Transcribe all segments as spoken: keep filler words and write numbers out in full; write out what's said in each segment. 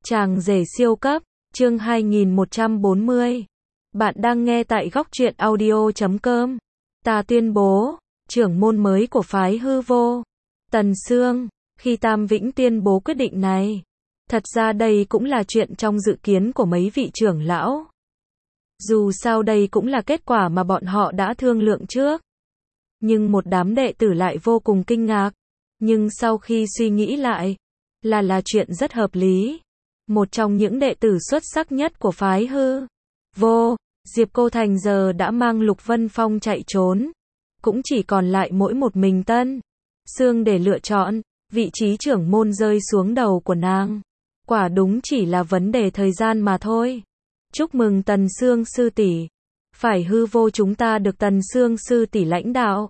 Chàng rể siêu cấp, chương hai nghìn một trăm bốn mươi. Bạn đang nghe tại góc truyện audio chấm com. Ta tuyên bố, trưởng môn mới của phái Hư Vô, Tần Sương. Khi Tam Vĩnh tuyên bố quyết định này, thật ra đây cũng là chuyện trong dự kiến của mấy vị trưởng lão. Dù sao đây cũng là kết quả mà bọn họ đã thương lượng trước. Nhưng một đám đệ tử lại vô cùng kinh ngạc. Nhưng sau khi suy nghĩ lại, là là chuyện rất hợp lý. Một trong những đệ tử xuất sắc nhất của phái Hư Vô, Diệp Cô Thành giờ đã mang Lục Vân Phong chạy trốn. Cũng chỉ còn lại mỗi một mình Tân Sương để lựa chọn. Vị trí trưởng môn rơi xuống đầu của nàng. Quả đúng chỉ là vấn đề thời gian mà thôi. Chúc mừng Tần Sương sư tỷ. Phải Hư Vô chúng ta được Tần Sương sư tỷ lãnh đạo.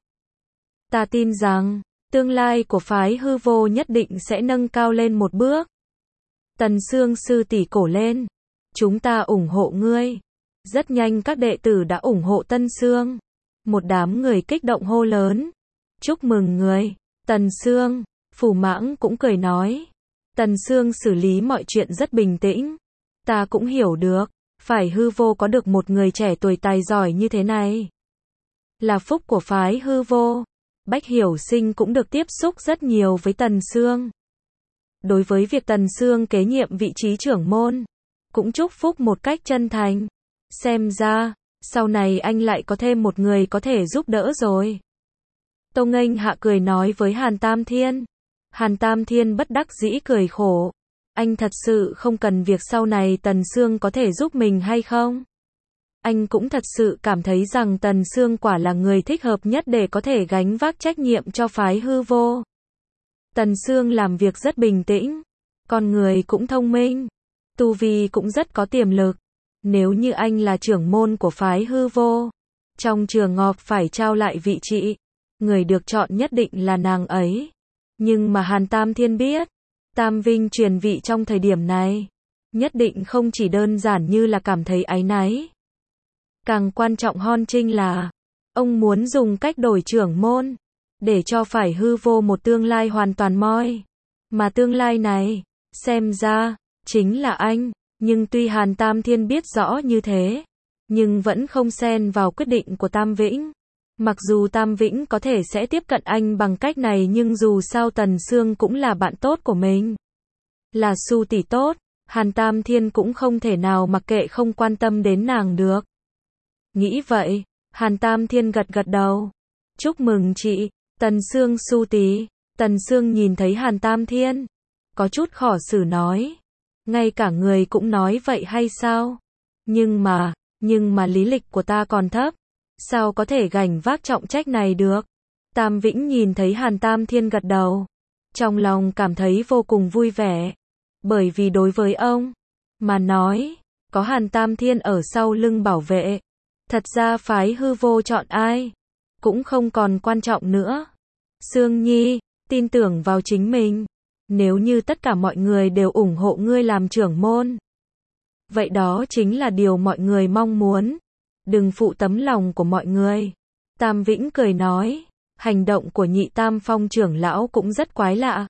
Ta tin rằng, tương lai của phái Hư Vô nhất định sẽ nâng cao lên một bước. Tần Sương sư tỷ cổ lên. Chúng ta ủng hộ ngươi. Rất nhanh các đệ tử đã ủng hộ Tân Sương. Một đám người kích động hô lớn. Chúc mừng người, Tần Sương. Phù Mãng cũng cười nói. Tần Sương xử lý mọi chuyện rất bình tĩnh. Ta cũng hiểu được, phải Hư Vô có được một người trẻ tuổi tài giỏi như thế này. Là phúc của phái Hư Vô. Bách Hiểu Sinh cũng được tiếp xúc rất nhiều với Tần Sương. Đối với việc Tần Sương kế nhiệm vị trí trưởng môn, cũng chúc phúc một cách chân thành. Xem ra, sau này anh lại có thêm một người có thể giúp đỡ rồi. Tô Nghênh Hạ cười nói với Hàn Tam Thiên. Hàn Tam Thiên bất đắc dĩ cười khổ. Anh thật sự không cần việc sau này Tần Sương có thể giúp mình hay không? Anh cũng thật sự cảm thấy rằng Tần Sương quả là người thích hợp nhất để có thể gánh vác trách nhiệm cho phái Hư Vô. Tần Sương làm việc rất bình tĩnh, con người cũng thông minh, tu vi cũng rất có tiềm lực. Nếu như anh là trưởng môn của phái Hư Vô, trong trường ngọc phải trao lại vị trí, người được chọn nhất định là nàng ấy. Nhưng mà Hàn Tam Thiên biết, Tam Vinh truyền vị trong thời điểm này, nhất định không chỉ đơn giản như là cảm thấy áy náy. Càng quan trọng hơn chính là, ông muốn dùng cách đổi trưởng môn, để cho phải Hư Vô một tương lai hoàn toàn moi. Mà tương lai này, xem ra, chính là anh. Nhưng tuy Hàn Tam Thiên biết rõ như thế, nhưng vẫn không xen vào quyết định của Tam Vĩnh. Mặc dù Tam Vĩnh có thể sẽ tiếp cận anh bằng cách này nhưng dù sao Tần Sương cũng là bạn tốt của mình. Là Su tỷ tốt, Hàn Tam Thiên cũng không thể nào mặc kệ không quan tâm đến nàng được. Nghĩ vậy, Hàn Tam Thiên gật gật đầu. Chúc mừng chị, Tần Sương Su tỷ. Tần Sương nhìn thấy Hàn Tam Thiên, có chút khó xử nói. Ngay cả người cũng nói vậy hay sao? Nhưng mà, nhưng mà lý lịch của ta còn thấp. Sao có thể gánh vác trọng trách này được? Tam Vĩnh nhìn thấy Hàn Tam Thiên gật đầu. Trong lòng cảm thấy vô cùng vui vẻ. Bởi vì đối với ông, mà nói, có Hàn Tam Thiên ở sau lưng bảo vệ. Thật ra phái Hư Vô chọn ai, cũng không còn quan trọng nữa. Sương Nhi, tin tưởng vào chính mình. Nếu như tất cả mọi người đều ủng hộ ngươi làm trưởng môn, vậy đó chính là điều mọi người mong muốn. Đừng phụ tấm lòng của mọi người. Tam Vĩnh cười nói. Hành động của Nhị Tam Phong trưởng lão cũng rất quái lạ.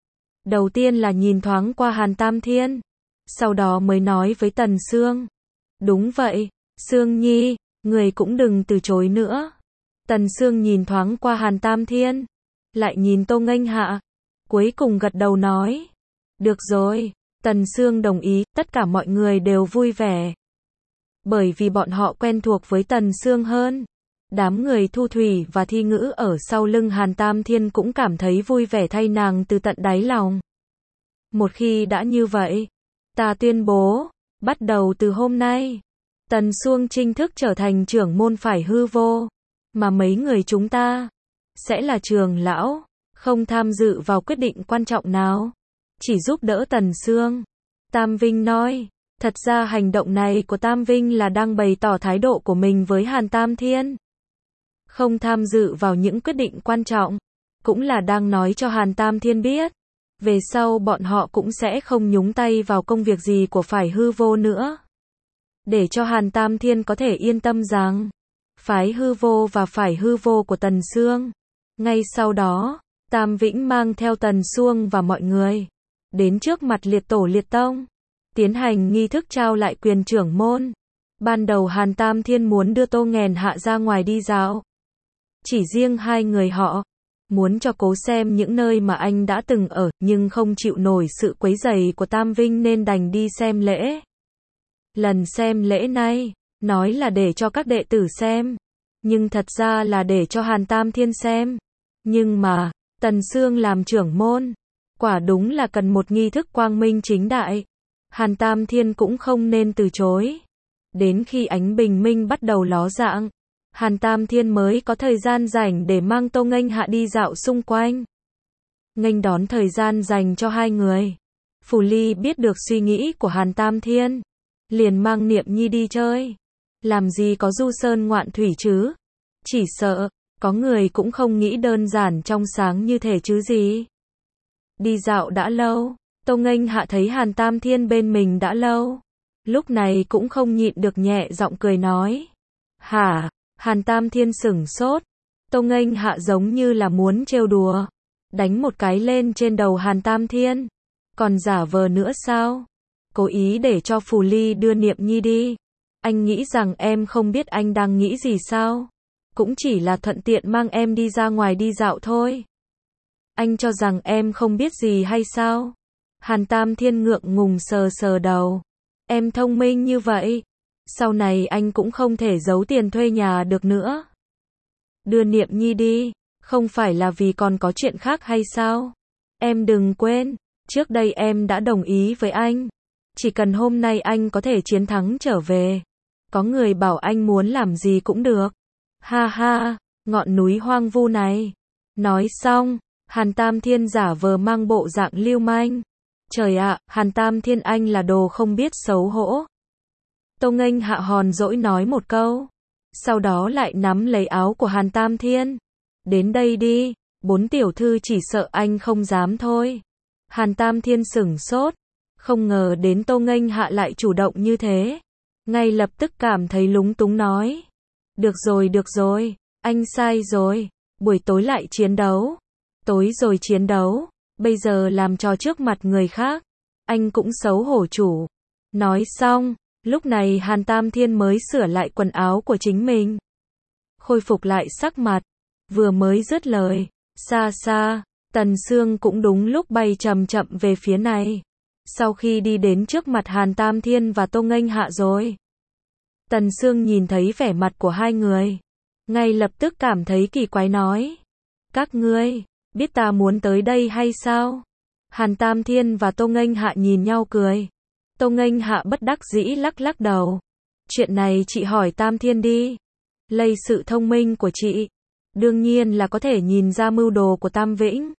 Đầu tiên là nhìn thoáng qua Hàn Tam Thiên, sau đó mới nói với Tần Sương. Đúng vậy, Sương Nhi, người cũng đừng từ chối nữa. Tần Sương nhìn thoáng qua Hàn Tam Thiên, lại nhìn Tô Nghênh Hạ, cuối cùng gật đầu nói. Được rồi, Tần Sương đồng ý, tất cả mọi người đều vui vẻ. Bởi vì bọn họ quen thuộc với Tần Sương hơn. Đám người Thu Thủy và Thi Ngữ ở sau lưng Hàn Tam Thiên cũng cảm thấy vui vẻ thay nàng từ tận đáy lòng. Một khi đã như vậy, ta tuyên bố, bắt đầu từ hôm nay, Tần Sương chính thức trở thành trưởng môn phải Hư Vô. Mà mấy người chúng ta, sẽ là trưởng lão, không tham dự vào quyết định quan trọng nào. Chỉ giúp đỡ Tần Sương. Tam Vinh nói. Thật ra hành động này của Tam Vinh là đang bày tỏ thái độ của mình với Hàn Tam Thiên. Không tham dự vào những quyết định quan trọng, cũng là đang nói cho Hàn Tam Thiên biết. Về sau bọn họ cũng sẽ không nhúng tay vào công việc gì của phải Hư Vô nữa. Để cho Hàn Tam Thiên có thể yên tâm rằng, phái Hư Vô và phải Hư Vô của Tần Sương. Ngay sau đó, Tam Vĩnh mang theo Tần Sương và mọi người đến trước mặt liệt tổ liệt tông. tiến hành nghi thức trao lại quyền trưởng môn. Ban đầu Hàn Tam Thiên muốn đưa Tô Nghèn Hạ ra ngoài đi dạo. Chỉ riêng hai người họ, muốn cho cố xem những nơi mà anh đã từng ở, nhưng không chịu nổi sự quấy rầy của Tam Vinh nên đành đi xem lễ. Lần xem lễ này, nói là để cho các đệ tử xem, nhưng thật ra là để cho Hàn Tam Thiên xem. Nhưng mà, Tần Sương làm trưởng môn, quả đúng là cần một nghi thức quang minh chính đại. Hàn Tam Thiên cũng không nên từ chối. Đến khi ánh bình minh bắt đầu ló dạng, Hàn Tam Thiên mới có thời gian rảnh để mang Tô Nghênh Hạ đi dạo xung quanh. Nghênh đón thời gian dành cho hai người, Phù Ly biết được suy nghĩ của Hàn Tam Thiên, liền mang Niệm Nhi đi chơi. Làm gì có du sơn ngoạn thủy chứ? Chỉ sợ, có người cũng không nghĩ đơn giản trong sáng như thế chứ gì. Đi dạo đã lâu, Tô Nghênh Hạ thấy Hàn Tam Thiên bên mình đã lâu. Lúc này cũng không nhịn được nhẹ giọng cười nói. Hả? Hàn Tam Thiên sửng sốt. Tô Nghênh Hạ giống như là muốn trêu đùa. Đánh một cái lên trên đầu Hàn Tam Thiên. Còn giả vờ nữa sao? Cố ý để cho Phù Ly đưa Niệm Nhi đi. Anh nghĩ rằng em không biết anh đang nghĩ gì sao? Cũng chỉ là thuận tiện mang em đi ra ngoài đi dạo thôi. Anh cho rằng em không biết gì hay sao? Hàn Tam Thiên ngượng ngùng sờ sờ đầu. Em thông minh như vậy, sau này anh cũng không thể giấu tiền thuê nhà được nữa. Đưa Niệm Nhi đi, không phải là vì còn có chuyện khác hay sao? Em đừng quên, trước đây em đã đồng ý với anh. Chỉ cần hôm nay anh có thể chiến thắng trở về, có người bảo anh muốn làm gì cũng được. Ha ha, ngọn núi hoang vu này. Nói xong, Hàn Tam Thiên giả vờ mang bộ dạng lưu manh. Trời ạ, Hàn Tam Thiên anh là đồ không biết xấu hổ. Tô Nghênh Hạ hòn dỗi nói một câu, sau đó lại nắm lấy áo của Hàn Tam Thiên. Đến đây đi, bốn tiểu thư chỉ sợ anh không dám thôi. Hàn Tam Thiên sửng sốt, không ngờ đến Tô Nghênh Hạ lại chủ động như thế. Ngay lập tức cảm thấy lúng túng nói. Được rồi được rồi, anh sai rồi, buổi tối lại chiến đấu. Tối rồi chiến đấu, bây giờ làm trò trước mặt người khác, anh cũng xấu hổ chủ. Nói xong, lúc này Hàn Tam Thiên mới sửa lại quần áo của chính mình, khôi phục lại sắc mặt. Vừa mới dứt lời, xa xa, Tần Sương cũng đúng lúc bay chậm chậm về phía này. Sau khi đi đến trước mặt Hàn Tam Thiên và Tô Nghênh Hạ rồi, Tần Sương nhìn thấy vẻ mặt của hai người, ngay lập tức cảm thấy kỳ quái nói. Các ngươi, biết ta muốn tới đây hay sao? Hàn Tam Thiên và Tô Nghênh Hạ nhìn nhau cười. Tô Nghênh Hạ bất đắc dĩ lắc lắc đầu. Chuyện này chị hỏi Tam Thiên đi. Lấy sự thông minh của chị, đương nhiên là có thể nhìn ra mưu đồ của Tam Vĩnh.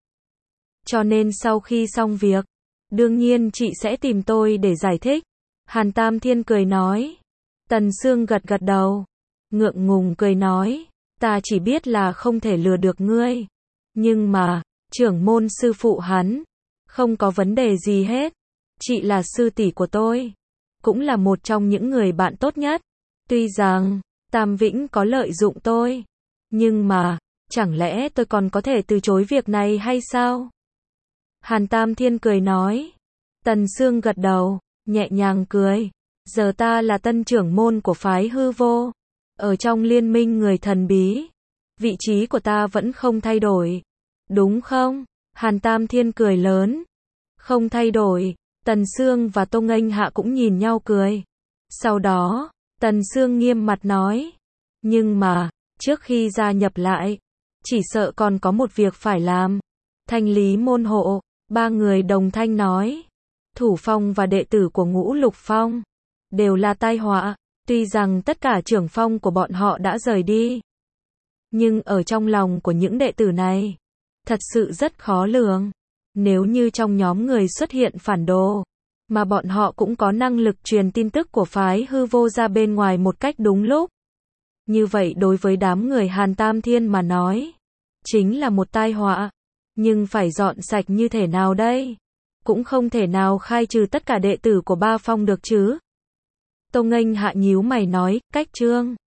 Cho nên sau khi xong việc, đương nhiên chị sẽ tìm tôi để giải thích. Hàn Tam Thiên cười nói. Tần Sương gật gật đầu, ngượng ngùng cười nói. Ta chỉ biết là không thể lừa được ngươi. Nhưng mà, trưởng môn sư phụ hắn, không có vấn đề gì hết. Chị là sư tỷ của tôi, cũng là một trong những người bạn tốt nhất. Tuy rằng, Tam Vĩnh có lợi dụng tôi, nhưng mà, chẳng lẽ tôi còn có thể từ chối việc này hay sao? Hàn Tam Thiên cười nói. Tần Sương gật đầu, nhẹ nhàng cười. Giờ ta là tân trưởng môn của phái Hư Vô, ở trong liên minh người thần bí. Vị trí của ta vẫn không thay đổi, đúng không? Hàn Tam Thiên cười lớn. Không thay đổi. Tần Sương và Tô Nghênh Hạ cũng nhìn nhau cười. Sau đó, Tần Sương nghiêm mặt nói. Nhưng mà, trước khi gia nhập lại, chỉ sợ còn có một việc phải làm. Thanh lý môn hộ. Ba người đồng thanh nói. Thủ Phong và đệ tử của Ngũ Lục Phong đều là tai họa. Tuy rằng tất cả trưởng phong của bọn họ đã rời đi, nhưng ở trong lòng của những đệ tử này, thật sự rất khó lường. Nếu như trong nhóm người xuất hiện phản đồ, mà bọn họ cũng có năng lực truyền tin tức của phái Hư Vô ra bên ngoài một cách đúng lúc, như vậy đối với đám người Hàn Tam Thiên mà nói, chính là một tai họa. Nhưng phải dọn sạch như thế nào đây? Cũng không thể nào khai trừ tất cả đệ tử của ba phong được chứ. Tô Nghênh Hạ nhíu mày nói, cách trương.